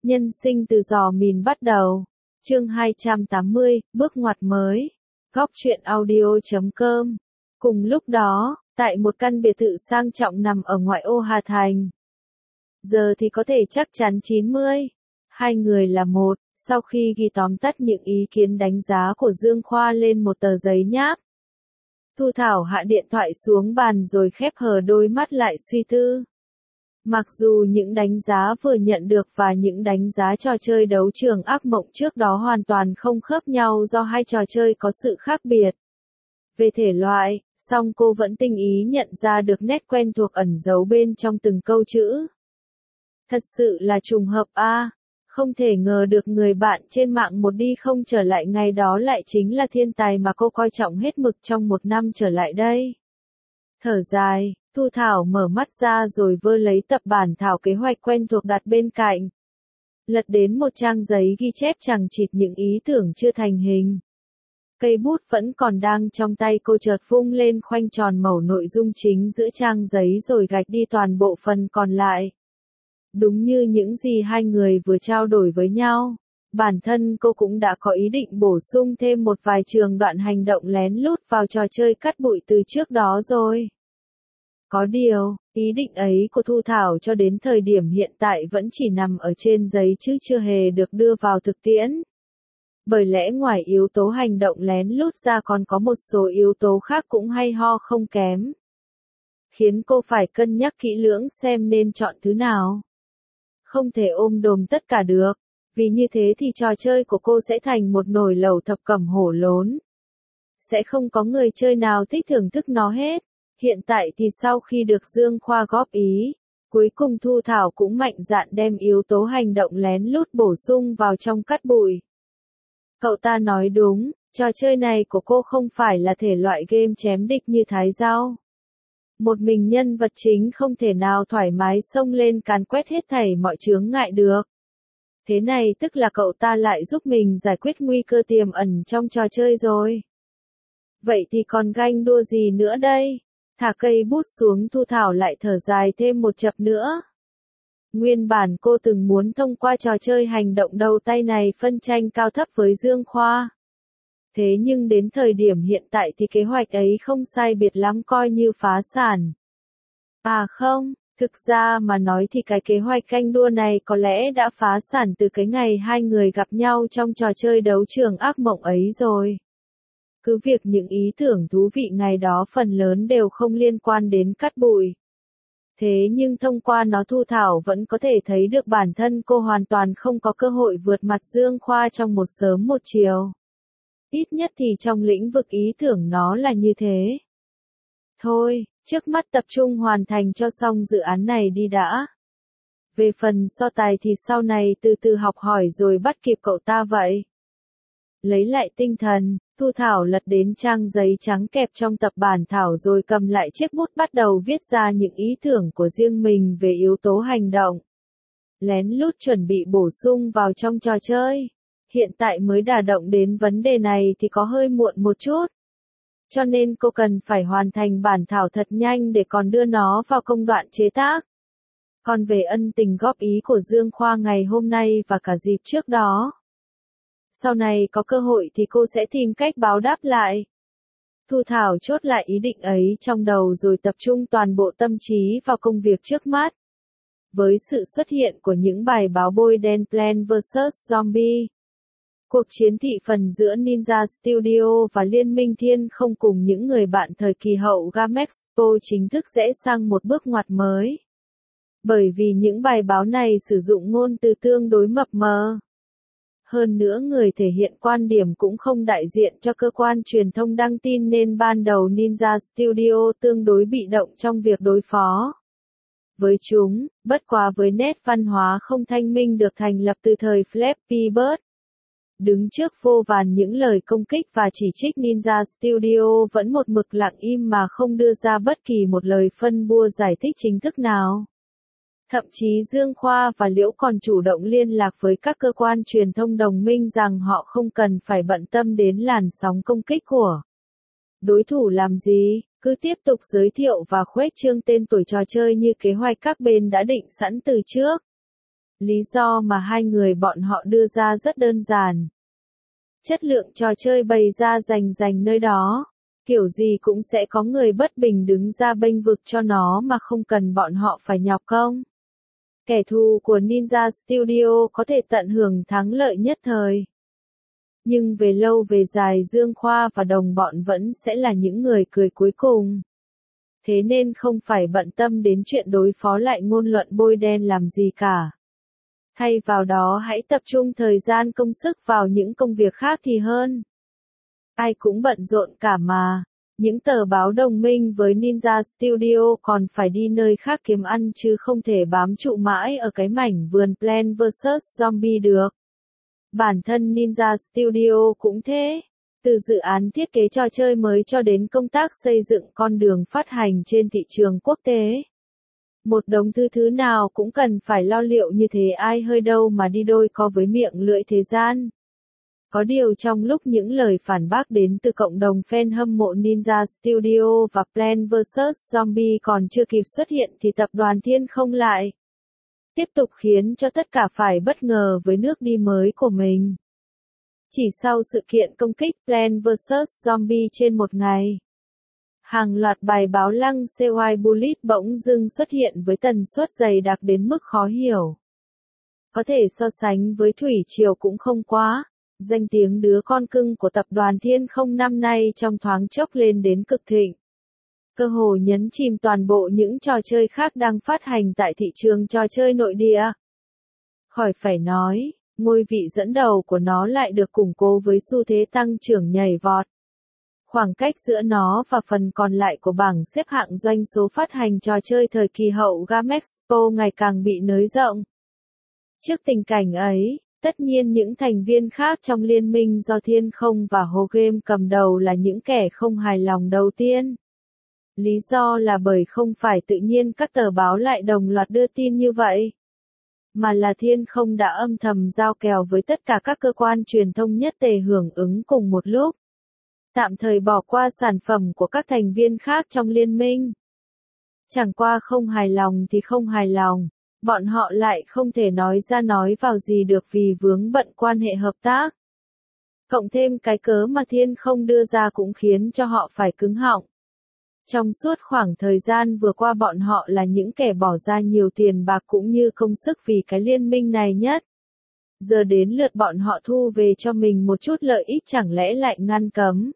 Nhân sinh từ giò mìn bắt đầu. Chương 280, bước ngoặt mới. Góc truyện audio.com. Cùng lúc đó, tại một căn biệt thự sang trọng nằm ở ngoại ô Hà Thành. Giờ thì có thể chắc chắn 90. Hai người là một, sau khi ghi tóm tắt những ý kiến đánh giá của Dương Khoa lên một tờ giấy nháp. Thu Thảo hạ điện thoại xuống bàn rồi khép hờ đôi mắt lại suy tư. Mặc dù những đánh giá vừa nhận được và những đánh giá trò chơi đấu trường ác mộng trước đó hoàn toàn không khớp nhau do hai trò chơi có sự khác biệt về thể loại, song cô vẫn tinh ý nhận ra được nét quen thuộc ẩn giấu bên trong từng câu chữ. Thật sự là trùng hợp a, không thể ngờ được người bạn trên mạng một đi không trở lại ngày đó lại chính là thiên tài mà cô coi trọng hết mực trong một năm trở lại đây. Thở dài, Thu Thảo mở mắt ra rồi vơ lấy tập bản thảo kế hoạch quen thuộc đặt bên cạnh. Lật đến một trang giấy ghi chép chằng chịt những ý tưởng chưa thành hình. Cây bút vẫn còn đang trong tay cô chợt vung lên khoanh tròn mẩu nội dung chính giữa trang giấy rồi gạch đi toàn bộ phần còn lại. Đúng như những gì hai người vừa trao đổi với nhau, bản thân cô cũng đã có ý định bổ sung thêm một vài trường đoạn hành động lén lút vào trò chơi cắt bụi từ trước đó rồi. Có điều, ý định ấy của Thu Thảo cho đến thời điểm hiện tại vẫn chỉ nằm ở trên giấy chứ chưa hề được đưa vào thực tiễn. Bởi lẽ ngoài yếu tố hành động lén lút ra còn có một số yếu tố khác cũng hay ho không kém. Khiến cô phải cân nhắc kỹ lưỡng xem nên chọn thứ nào. Không thể ôm đồm tất cả được, vì như thế thì trò chơi của cô sẽ thành một nồi lẩu thập cẩm hổ lốn. Sẽ không có người chơi nào thích thưởng thức nó hết. Hiện tại thì sau khi được Dương Khoa góp ý, cuối cùng Thu Thảo cũng mạnh dạn đem yếu tố hành động lén lút bổ sung vào trong cắt bụi. Cậu ta nói đúng, trò chơi này của cô không phải là thể loại game chém địch như Thái Dao. Một mình nhân vật chính không thể nào thoải mái xông lên càn quét hết thảy mọi chướng ngại được. Thế này tức là cậu ta lại giúp mình giải quyết nguy cơ tiềm ẩn trong trò chơi rồi. Vậy thì còn ganh đua gì nữa đây? Thả cây bút xuống Thu Thảo lại thở dài thêm một chập nữa. Nguyên bản cô từng muốn thông qua trò chơi hành động đầu tay này phân tranh cao thấp với Dương Khoa. Thế nhưng đến thời điểm hiện tại thì kế hoạch ấy không sai biệt lắm coi như phá sản. À không, thực ra mà nói thì cái kế hoạch ganh đua này có lẽ đã phá sản từ cái ngày hai người gặp nhau trong trò chơi đấu trường ác mộng ấy rồi. Cứ việc những ý tưởng thú vị ngày đó phần lớn đều không liên quan đến cắt bụi. Thế nhưng thông qua nó Thu Thảo vẫn có thể thấy được bản thân cô hoàn toàn không có cơ hội vượt mặt Dương Khoa trong một sớm một chiều. Ít nhất thì trong lĩnh vực ý tưởng nó là như thế. Thôi, trước mắt tập trung hoàn thành cho xong dự án này đi đã. Về phần so tài thì sau này từ từ học hỏi rồi bắt kịp cậu ta vậy. Lấy lại tinh thần, Thu Thảo lật đến trang giấy trắng kẹp trong tập bản thảo rồi cầm lại chiếc bút bắt đầu viết ra những ý tưởng của riêng mình về yếu tố hành động. Lén lút chuẩn bị bổ sung vào trong trò chơi. Hiện tại mới đả động đến vấn đề này thì có hơi muộn một chút. Cho nên cô cần phải hoàn thành bản thảo thật nhanh để còn đưa nó vào công đoạn chế tác. Còn về ân tình góp ý của Dương Khoa ngày hôm nay và cả dịp trước đó. Sau này có cơ hội thì cô sẽ tìm cách báo đáp lại. Thu Thảo chốt lại ý định ấy trong đầu rồi tập trung toàn bộ tâm trí vào công việc trước mắt. Với sự xuất hiện của những bài báo bôi đen Plants vs Zombie, cuộc chiến thị phần giữa Ninja Studio và Liên minh Thiên Không cùng những người bạn thời kỳ hậu Gamexpo chính thức rẽ sang một bước ngoặt mới. Bởi vì những bài báo này sử dụng ngôn từ tương đối mập mờ. Hơn nữa người thể hiện quan điểm cũng không đại diện cho cơ quan truyền thông đăng tin nên ban đầu Ninja Studio tương đối bị động trong việc đối phó với chúng, bất quá với nét văn hóa không thanh minh được thành lập từ thời Flappy Bird. Đứng trước vô vàn những lời công kích và chỉ trích Ninja Studio vẫn một mực lặng im mà không đưa ra bất kỳ một lời phân bua giải thích chính thức nào. Thậm chí Dương Khoa và Liễu còn chủ động liên lạc với các cơ quan truyền thông đồng minh rằng họ không cần phải bận tâm đến làn sóng công kích của đối thủ làm gì, cứ tiếp tục giới thiệu và khuếch trương tên tuổi trò chơi như kế hoạch các bên đã định sẵn từ trước. Lý do mà hai người bọn họ đưa ra rất đơn giản. Chất lượng trò chơi bày ra rành nơi đó. Kiểu gì cũng sẽ có người bất bình đứng ra bênh vực cho nó mà không cần bọn họ phải nhọc công. Kẻ thù của Ninja Studio có thể tận hưởng thắng lợi nhất thời. Nhưng về lâu về dài Dương Khoa và đồng bọn vẫn sẽ là những người cười cuối cùng. Thế nên không phải bận tâm đến chuyện đối phó lại ngôn luận bôi đen làm gì cả. Thay vào đó hãy tập trung thời gian công sức vào những công việc khác thì hơn. Ai cũng bận rộn cả mà. Những tờ báo đồng minh với Ninja Studio còn phải đi nơi khác kiếm ăn chứ không thể bám trụ mãi ở cái mảnh vườn Plants vs Zombie được. Bản thân Ninja Studio cũng thế. Từ dự án thiết kế trò chơi mới cho đến công tác xây dựng con đường phát hành trên thị trường quốc tế. Một đống thứ nào cũng cần phải lo liệu như thế ai hơi đâu mà đi đôi co với miệng lưỡi thế gian. Có điều trong lúc những lời phản bác đến từ cộng đồng fan hâm mộ Ninja Studio và Plants vs Zombie còn chưa kịp xuất hiện thì tập đoàn Thiên Không lại tiếp tục khiến cho tất cả phải bất ngờ với nước đi mới của mình. Chỉ sau sự kiện công kích Plants vs Zombie trên một ngày, hàng loạt bài báo lăng CY Bullet bỗng dưng xuất hiện với tần suất dày đặc đến mức khó hiểu. Có thể so sánh với Thủy Triều cũng không quá. Danh tiếng đứa con cưng của tập đoàn Thiên Không năm nay trong thoáng chốc lên đến cực thịnh. Cơ hồ nhấn chìm toàn bộ những trò chơi khác đang phát hành tại thị trường trò chơi nội địa. Khỏi phải nói, ngôi vị dẫn đầu của nó lại được củng cố với xu thế tăng trưởng nhảy vọt. Khoảng cách giữa nó và phần còn lại của bảng xếp hạng doanh số phát hành trò chơi thời kỳ hậu Game Expo ngày càng bị nới rộng. Trước tình cảnh ấy, tất nhiên những thành viên khác trong liên minh do Thiên Không và Hồ Game cầm đầu là những kẻ không hài lòng đầu tiên. Lý do là bởi không phải tự nhiên các tờ báo lại đồng loạt đưa tin như vậy, mà là Thiên Không đã âm thầm giao kèo với tất cả các cơ quan truyền thông nhất tề hưởng ứng cùng một lúc. Tạm thời bỏ qua sản phẩm của các thành viên khác trong liên minh. Chẳng qua không hài lòng thì không hài lòng. Bọn họ lại không thể nói ra nói vào gì được vì vướng bận quan hệ hợp tác. Cộng thêm cái cớ mà Thiên Không đưa ra cũng khiến cho họ phải cứng họng. Trong suốt khoảng thời gian vừa qua bọn họ là những kẻ bỏ ra nhiều tiền bạc cũng như công sức vì cái liên minh này nhất. Giờ đến lượt bọn họ thu về cho mình một chút lợi ích chẳng lẽ lại ngăn cấm.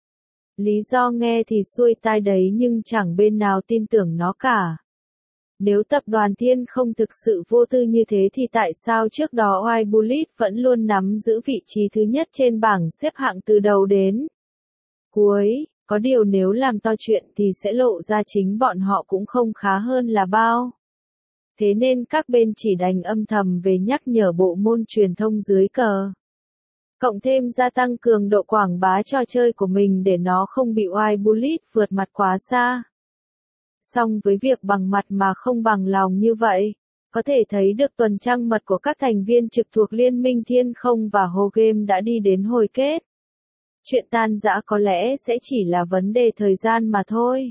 Lý do nghe thì xuôi tai đấy nhưng chẳng bên nào tin tưởng nó cả. Nếu tập đoàn Thiên Không thực sự vô tư như thế thì tại sao trước đó Y Bullet vẫn luôn nắm giữ vị trí thứ nhất trên bảng xếp hạng từ đầu đến cuối, có điều nếu làm to chuyện thì sẽ lộ ra chính bọn họ cũng không khá hơn là bao. Thế nên các bên chỉ đành âm thầm về nhắc nhở bộ môn truyền thông dưới cờ. Cộng thêm gia tăng cường độ quảng bá trò chơi của mình để nó không bị Y Bullet vượt mặt quá xa. Song với việc bằng mặt mà không bằng lòng như vậy, có thể thấy được tuần trăng mật của các thành viên trực thuộc Liên minh Thiên Không và Hồ Game đã đi đến hồi kết. Chuyện tan rã có lẽ sẽ chỉ là vấn đề thời gian mà thôi.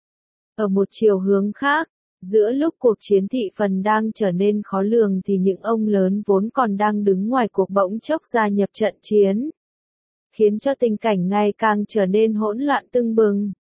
Ở một chiều hướng khác, giữa lúc cuộc chiến thị phần đang trở nên khó lường thì những ông lớn vốn còn đang đứng ngoài cuộc bỗng chốc gia nhập trận chiến, khiến cho tình cảnh ngày càng trở nên hỗn loạn tưng bừng.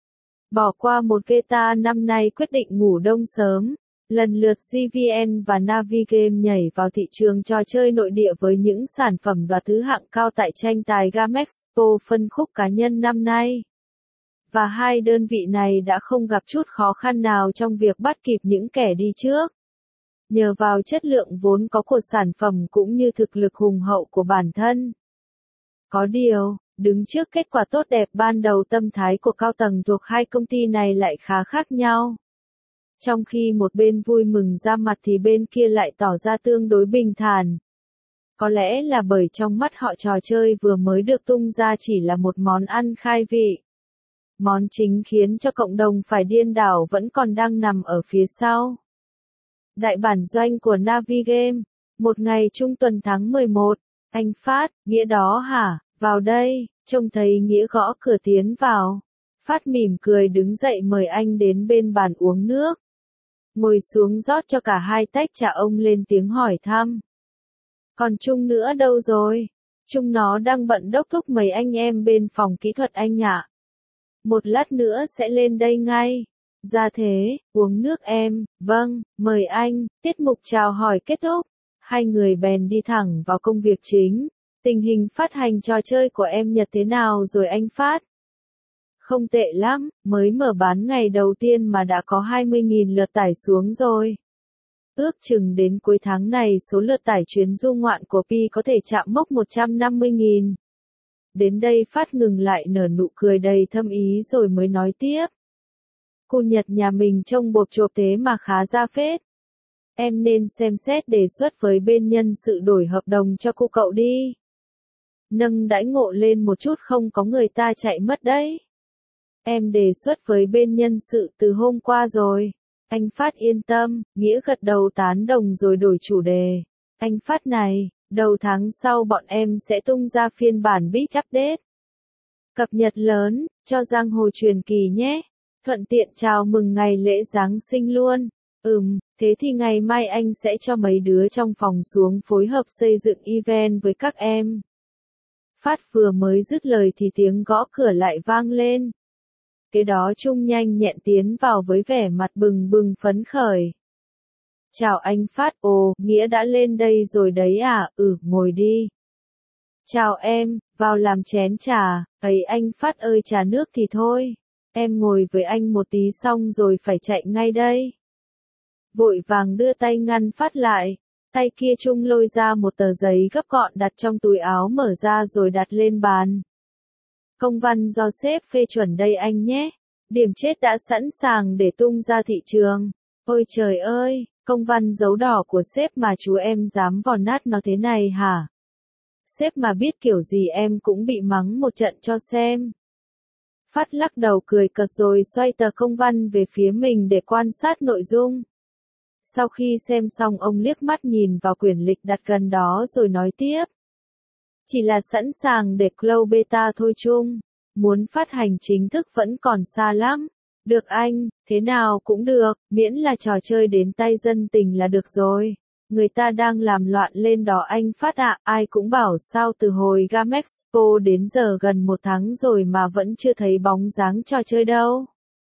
Bỏ qua một Geta năm nay quyết định ngủ đông sớm, lần lượt GVN và Navigame nhảy vào thị trường trò chơi nội địa với những sản phẩm đoạt thứ hạng cao tại tranh tài Game Expo phân khúc cá nhân năm nay. Và hai đơn vị này đã không gặp chút khó khăn nào trong việc bắt kịp những kẻ đi trước. Nhờ vào chất lượng vốn có của sản phẩm cũng như thực lực hùng hậu của bản thân. Có điều, đứng trước kết quả tốt đẹp ban đầu tâm thái của cao tầng thuộc hai công ty này lại khá khác nhau. Trong khi một bên vui mừng ra mặt thì bên kia lại tỏ ra tương đối bình thản. Có lẽ là bởi trong mắt họ trò chơi vừa mới được tung ra chỉ là một món ăn khai vị. Món chính khiến cho cộng đồng phải điên đảo vẫn còn đang nằm ở phía sau. Đại bản doanh của Navigame, một ngày trung tuần tháng 11, anh Phát, Nghĩa đó hả, vào đây, trông thấy Nghĩa gõ cửa tiến vào. Phát mỉm cười đứng dậy mời anh đến bên bàn uống nước. ngồi xuống rót cho cả hai tách trà, ông lên tiếng hỏi thăm. Còn Trung nữa đâu rồi? Trung nó đang bận đốc thúc mấy anh em bên phòng kỹ thuật anh ạ. Một lát nữa sẽ lên đây ngay. Ra thế, uống nước em, vâng, mời anh. Tiết mục chào hỏi kết thúc. Hai người bèn đi thẳng vào công việc chính. Tình hình phát hành trò chơi của em Nhật thế nào rồi anh Phát? Không tệ lắm, mới mở bán ngày đầu tiên mà đã có 20.000 lượt tải xuống rồi. Ước chừng đến cuối tháng này số lượt tải chuyến du ngoạn của Pi có thể chạm mốc 150.000. Đến đây Phát ngừng lại nở nụ cười đầy thâm ý rồi mới nói tiếp. Cô Nhật nhà mình trông bộp chộp thế mà khá ra phết. Em nên xem xét đề xuất với bên nhân sự đổi hợp đồng cho cô cậu đi. Nâng đãi ngộ lên một chút không có người ta chạy mất đấy. Em đề xuất với bên nhân sự từ hôm qua rồi. Anh Phát yên tâm, Nghĩa gật đầu tán đồng rồi đổi chủ đề. Anh Phát này, đầu tháng sau bọn em sẽ tung ra phiên bản Big Update. Cập nhật lớn, cho giang hồ truyền kỳ nhé. Thuận tiện chào mừng ngày lễ Giáng sinh luôn. Thế thì ngày mai anh sẽ cho mấy đứa trong phòng xuống phối hợp xây dựng event với các em. Phát vừa mới dứt lời thì tiếng gõ cửa lại vang lên. Kế đó Trung nhanh nhẹn tiến vào với vẻ mặt bừng bừng phấn khởi. Chào anh Phát, ồ, Nghĩa đã lên đây rồi đấy à, ngồi đi. Chào em, vào làm chén trà, ấy anh Phát ơi trà nước thì thôi, em ngồi với anh một tí xong rồi phải chạy ngay đây. Vội vàng đưa tay ngăn Phát lại, tay kia Trung lôi ra một tờ giấy gấp gọn đặt trong túi áo mở ra rồi đặt lên bàn. Công văn do sếp phê chuẩn đây anh nhé, điểm chết đã sẵn sàng để tung ra thị trường. Ôi trời ơi, công văn dấu đỏ của sếp mà chú em dám vò nát nó thế này hả? Sếp mà biết kiểu gì em cũng bị mắng một trận cho xem. Phát lắc đầu cười cợt rồi xoay tờ công văn về phía mình để quan sát nội dung. Sau khi xem xong ông liếc mắt nhìn vào quyển lịch đặt gần đó rồi nói tiếp. Chỉ là sẵn sàng để close beta thôi Trung. Muốn phát hành chính thức vẫn còn xa lắm. Được anh, thế nào cũng được, miễn là trò chơi đến tay dân tình là được rồi. Người ta đang làm loạn lên đó anh Phát ạ, ai cũng bảo sao từ hồi Gamexpo đến giờ gần 1 tháng rồi mà vẫn chưa thấy bóng dáng trò chơi đâu.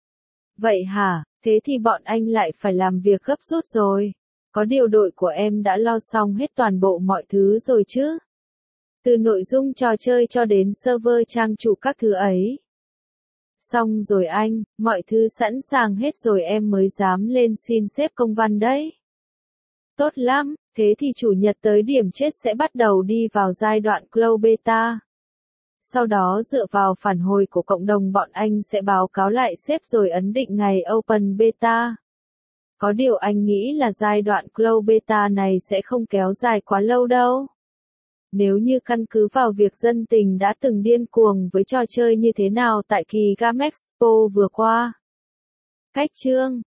Vậy hả, thế thì bọn anh lại phải làm việc gấp rút rồi. Có điều đội của em đã lo xong hết toàn bộ mọi thứ rồi chứ. Từ nội dung trò chơi cho đến server trang chủ các thứ ấy. Xong rồi anh, mọi thứ sẵn sàng hết rồi em mới dám lên xin sếp công văn đấy. Tốt lắm, thế thì chủ nhật tới điểm chết sẽ bắt đầu đi vào giai đoạn close beta. Sau đó dựa vào phản hồi của cộng đồng bọn anh sẽ báo cáo lại sếp rồi ấn định ngày open beta. Có điều anh nghĩ là giai đoạn close beta này sẽ không kéo dài quá lâu đâu. Nếu như căn cứ vào việc dân tình đã từng điên cuồng với trò chơi như thế nào tại kỳ Gamexpo vừa qua. Cách chương